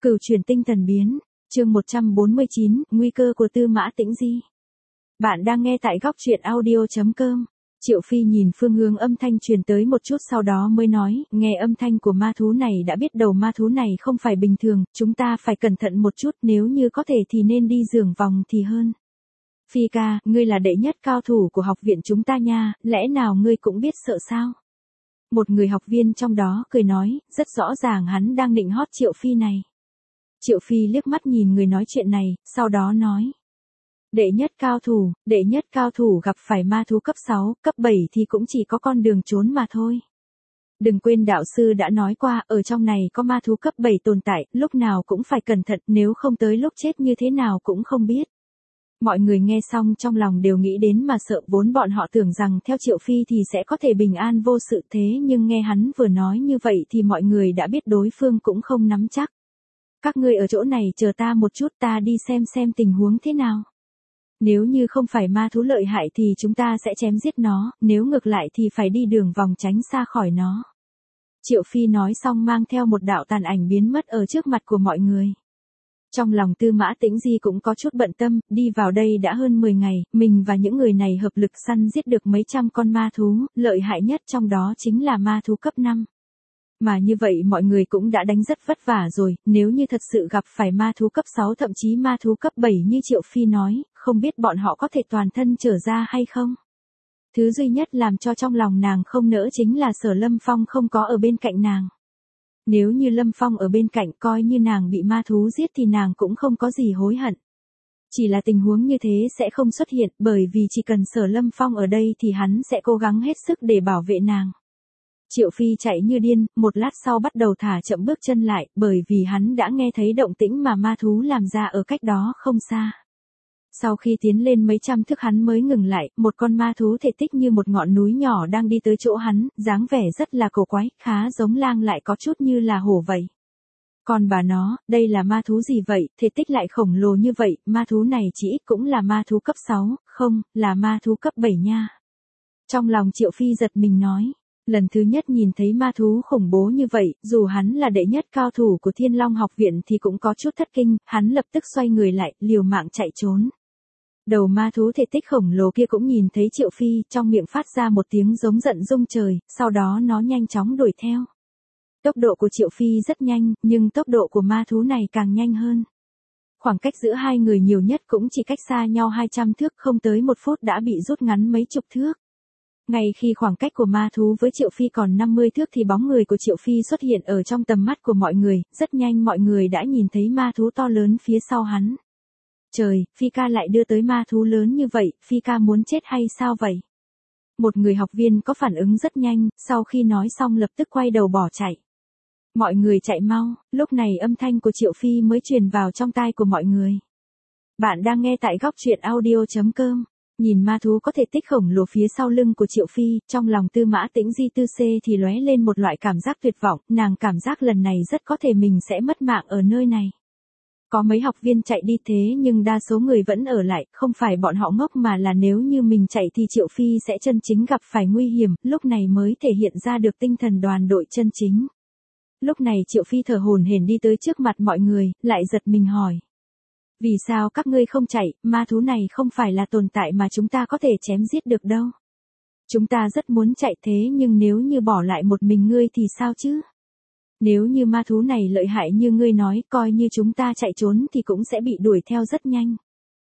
Cửu chuyển tinh thần biến, chương 149, nguy cơ của Tư Mã Tĩnh Di. Bạn đang nghe tại góc truyện audio.com. Triệu Phi nhìn phương hướng âm thanh truyền tới một chút sau đó mới nói, nghe âm thanh của ma thú này đã biết đầu ma thú này không phải bình thường, chúng ta phải cẩn thận một chút, nếu như có thể thì nên đi giường vòng thì hơn. Phi ca, ngươi là đệ nhất cao thủ của học viện chúng ta nha, lẽ nào ngươi cũng biết sợ sao? Một người học viên trong đó cười nói, rất rõ ràng hắn đang nịnh hót Triệu Phi này. Triệu Phi liếc mắt nhìn người nói chuyện này, sau đó nói. Đệ nhất cao thủ gặp phải ma thú cấp 6, cấp 7 thì cũng chỉ có con đường trốn mà thôi. Đừng quên đạo sư đã nói qua, ở trong này có ma thú cấp 7 tồn tại, lúc nào cũng phải cẩn thận, nếu không tới lúc chết như thế nào cũng không biết. Mọi người nghe xong trong lòng đều nghĩ đến mà sợ, vốn bọn họ tưởng rằng theo Triệu Phi thì sẽ có thể bình an vô sự, thế nhưng nghe hắn vừa nói như vậy thì mọi người đã biết đối phương cũng không nắm chắc. Các ngươi ở chỗ này chờ ta một chút, ta đi xem tình huống thế nào. Nếu như không phải ma thú lợi hại thì chúng ta sẽ chém giết nó, nếu ngược lại thì phải đi đường vòng tránh xa khỏi nó. Triệu Phi nói xong mang theo một đạo tàn ảnh biến mất ở trước mặt của mọi người. Trong lòng Tư Mã Tĩnh Di cũng có chút bận tâm, đi vào đây đã hơn 10 ngày, mình và những người này hợp lực săn giết được mấy trăm con ma thú, lợi hại nhất trong đó chính là ma thú cấp 5. Mà như vậy mọi người cũng đã đánh rất vất vả rồi, nếu như thật sự gặp phải ma thú cấp 6 thậm chí ma thú cấp 7 như Triệu Phi nói, không biết bọn họ có thể toàn thân trở ra hay không. Thứ duy nhất làm cho trong lòng nàng không nỡ chính là Sở Lâm Phong không có ở bên cạnh nàng. Nếu như Lâm Phong ở bên cạnh coi như nàng bị ma thú giết thì nàng cũng không có gì hối hận. Chỉ là tình huống như thế sẽ không xuất hiện bởi vì chỉ cần Sở Lâm Phong ở đây thì hắn sẽ cố gắng hết sức để bảo vệ nàng. Triệu Phi chạy như điên, một lát sau bắt đầu thả chậm bước chân lại, bởi vì hắn đã nghe thấy động tĩnh mà ma thú làm ra ở cách đó không xa. Sau khi tiến lên mấy trăm thước hắn mới ngừng lại, một con ma thú thể tích như một ngọn núi nhỏ đang đi tới chỗ hắn, dáng vẻ rất là cổ quái, khá giống lang lại có chút như là hổ vậy. Còn bà nó, đây là ma thú gì vậy, thể tích lại khổng lồ như vậy, ma thú này chỉ ít cũng là ma thú cấp 6, không, là ma thú cấp 7 nha. Trong lòng Triệu Phi giật mình nói. Lần thứ nhất nhìn thấy ma thú khủng bố như vậy, dù hắn là đệ nhất cao thủ của Thiên Long học viện thì cũng có chút thất kinh, hắn lập tức xoay người lại, liều mạng chạy trốn. Đầu ma thú thể tích khổng lồ kia cũng nhìn thấy Triệu Phi, trong miệng phát ra một tiếng giống giận rung trời, sau đó nó nhanh chóng đuổi theo. Tốc độ của Triệu Phi rất nhanh, nhưng tốc độ của ma thú này càng nhanh hơn. Khoảng cách giữa hai người nhiều nhất cũng chỉ cách xa nhau 200 thước, không tới 1 phút đã bị rút ngắn mấy chục thước. Ngay khi khoảng cách của ma thú với Triệu Phi còn 50 thước thì bóng người của Triệu Phi xuất hiện ở trong tầm mắt của mọi người, rất nhanh mọi người đã nhìn thấy ma thú to lớn phía sau hắn. Trời, Phi ca lại đưa tới ma thú lớn như vậy, Phi ca muốn chết hay sao vậy? Một người học viên có phản ứng rất nhanh, sau khi nói xong lập tức quay đầu bỏ chạy. Mọi người chạy mau, lúc này âm thanh của Triệu Phi mới truyền vào trong tai của mọi người. Bạn đang nghe tại góc truyện audio.com. Nhìn ma thú có thể tích khổng lồ phía sau lưng của Triệu Phi, trong lòng Tư Mã Tĩnh Di Tư C thì lóe lên một loại cảm giác tuyệt vọng, nàng cảm giác lần này rất có thể mình sẽ mất mạng ở nơi này. Có mấy học viên chạy đi thế nhưng đa số người vẫn ở lại, không phải bọn họ ngốc mà là nếu như mình chạy thì Triệu Phi sẽ chân chính gặp phải nguy hiểm, lúc này mới thể hiện ra được tinh thần đoàn đội chân chính. Lúc này Triệu Phi thở hổn hển đi tới trước mặt mọi người, lại giật mình hỏi. Vì sao các ngươi không chạy, ma thú này không phải là tồn tại mà chúng ta có thể chém giết được đâu. Chúng ta rất muốn chạy thế nhưng nếu như bỏ lại một mình ngươi thì sao chứ? Nếu như ma thú này lợi hại như ngươi nói, coi như chúng ta chạy trốn thì cũng sẽ bị đuổi theo rất nhanh.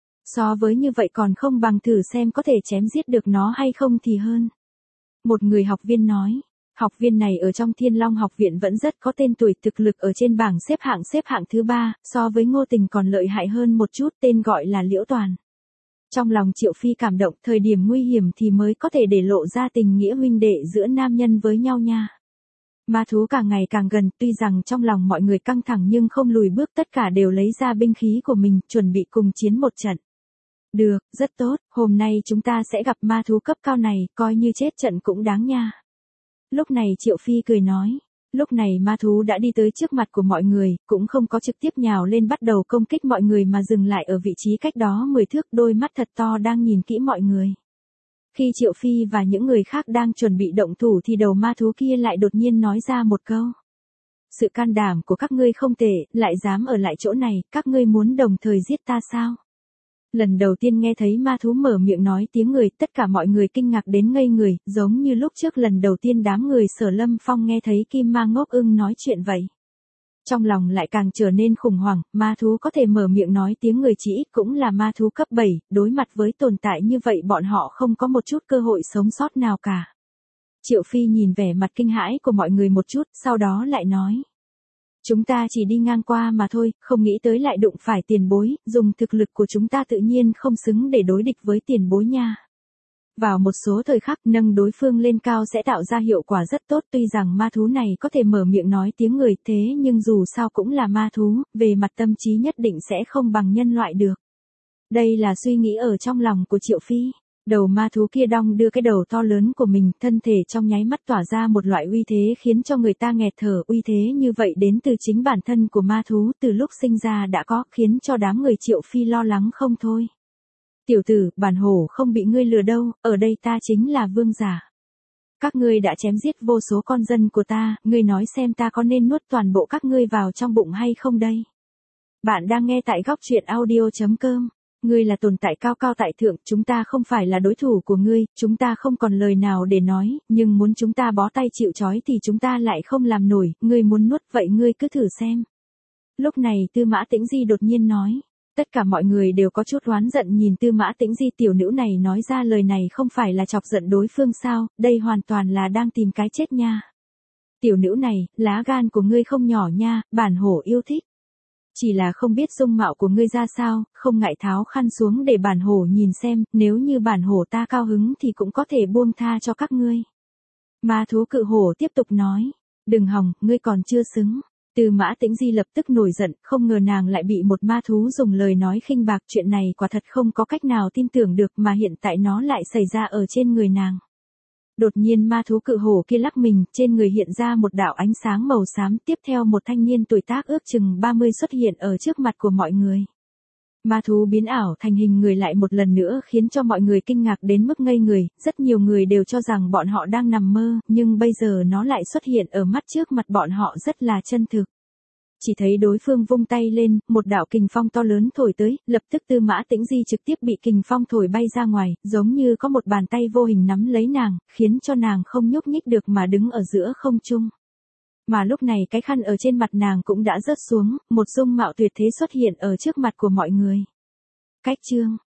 So với như vậy còn không bằng thử xem có thể chém giết được nó hay không thì hơn. Một người học viên nói. Học viên này ở trong Thiên Long học viện vẫn rất có tên tuổi, thực lực ở trên bảng xếp hạng thứ 3, so với Ngô Tình còn lợi hại hơn một chút, tên gọi là Liễu Toàn. Trong lòng Triệu Phi cảm động, thời điểm nguy hiểm thì mới có thể để lộ ra tình nghĩa huynh đệ giữa nam nhân với nhau nha. Ma thú càng ngày càng gần, tuy rằng trong lòng mọi người căng thẳng nhưng không lùi bước, tất cả đều lấy ra binh khí của mình, chuẩn bị cùng chiến một trận. Được, rất tốt, hôm nay chúng ta sẽ gặp ma thú cấp cao này, coi như chết trận cũng đáng nha. Lúc này Triệu Phi cười nói, lúc này ma thú đã đi tới trước mặt của mọi người, cũng không có trực tiếp nhào lên bắt đầu công kích mọi người mà dừng lại ở vị trí cách đó 10 thước, đôi mắt thật to đang nhìn kỹ mọi người. Khi Triệu Phi và những người khác đang chuẩn bị động thủ thì đầu ma thú kia lại đột nhiên nói ra một câu. sự can đảm của các ngươi không tệ, lại dám ở lại chỗ này, các ngươi muốn đồng thời giết ta sao? Lần đầu tiên nghe thấy ma thú mở miệng nói tiếng người, tất cả mọi người kinh ngạc đến ngây người, giống như lúc trước lần đầu tiên đám người Sở Lâm Phong nghe thấy Kim Ma Ngốc Ưng nói chuyện vậy. Trong lòng lại càng trở nên khủng hoảng, ma thú có thể mở miệng nói tiếng người chỉ ít cũng là ma thú cấp 7, đối mặt với tồn tại như vậy bọn họ không có một chút cơ hội sống sót nào cả. Triệu Phi nhìn vẻ mặt kinh hãi của mọi người một chút, sau đó lại nói. Chúng ta chỉ đi ngang qua mà thôi, không nghĩ tới lại đụng phải tiền bối, dùng thực lực của chúng ta tự nhiên không xứng để đối địch với tiền bối nha. Vào một số thời khắc nâng đối phương lên cao sẽ tạo ra hiệu quả rất tốt, tuy rằng ma thú này có thể mở miệng nói tiếng người thế nhưng dù sao cũng là ma thú, về mặt tâm trí nhất định sẽ không bằng nhân loại được. Đây là suy nghĩ ở trong lòng của Triệu Phi. Đầu ma thú kia đong đưa cái đầu to lớn của mình, thân thể trong nháy mắt tỏa ra một loại uy thế khiến cho người ta nghẹt thở, uy thế như vậy đến từ chính bản thân của ma thú từ lúc sinh ra đã có, khiến cho đám người Triệu Phi lo lắng không thôi. Tiểu tử, bản hổ không bị ngươi lừa đâu, ở đây ta chính là vương giả. Các ngươi đã chém giết vô số con dân của ta, ngươi nói xem ta có nên nuốt toàn bộ các ngươi vào trong bụng hay không đây? Bạn đang nghe tại góc truyện audio.com. Ngươi là tồn tại cao cao tại thượng, chúng ta không phải là đối thủ của ngươi, chúng ta không còn lời nào để nói, nhưng muốn chúng ta bó tay chịu trói thì chúng ta lại không làm nổi, ngươi muốn nuốt vậy ngươi cứ thử xem. Lúc này Tư Mã Tĩnh Di đột nhiên nói. Tất cả mọi người đều có chút oán giận nhìn Tư Mã Tĩnh Di, tiểu nữ này nói ra lời này không phải là chọc giận đối phương sao, đây hoàn toàn là đang tìm cái chết nha. Tiểu nữ này, lá gan của ngươi không nhỏ nha, bản hổ yêu thích. Chỉ là không biết dung mạo của ngươi ra sao, không ngại tháo khăn xuống để bản hổ nhìn xem, nếu như bản hổ ta cao hứng thì cũng có thể buông tha cho các ngươi. Ma thú cự hổ tiếp tục nói, đừng hòng, ngươi còn chưa xứng. Tư Mã Tĩnh Di lập tức nổi giận, không ngờ nàng lại bị một ma thú dùng lời nói khinh bạc, chuyện này quả thật không có cách nào tin tưởng được mà hiện tại nó lại xảy ra ở trên người nàng. Đột nhiên ma thú cự hổ kia lắc mình, trên người hiện ra một đạo ánh sáng màu xám, tiếp theo một thanh niên tuổi tác ước chừng 30 xuất hiện ở trước mặt của mọi người. Ma thú biến ảo thành hình người lại một lần nữa khiến cho mọi người kinh ngạc đến mức ngây người, rất nhiều người đều cho rằng bọn họ đang nằm mơ, nhưng bây giờ nó lại xuất hiện ở mắt trước mặt bọn họ rất là chân thực. Chỉ thấy đối phương vung tay lên, một đạo kình phong to lớn thổi tới, lập tức Tư Mã Tĩnh Di trực tiếp bị kình phong thổi bay ra ngoài, giống như có một bàn tay vô hình nắm lấy nàng, khiến cho nàng không nhúc nhích được mà đứng ở giữa không trung. Mà lúc này cái khăn ở trên mặt nàng cũng đã rớt xuống, một dung mạo tuyệt thế xuất hiện ở trước mặt của mọi người. Cách chương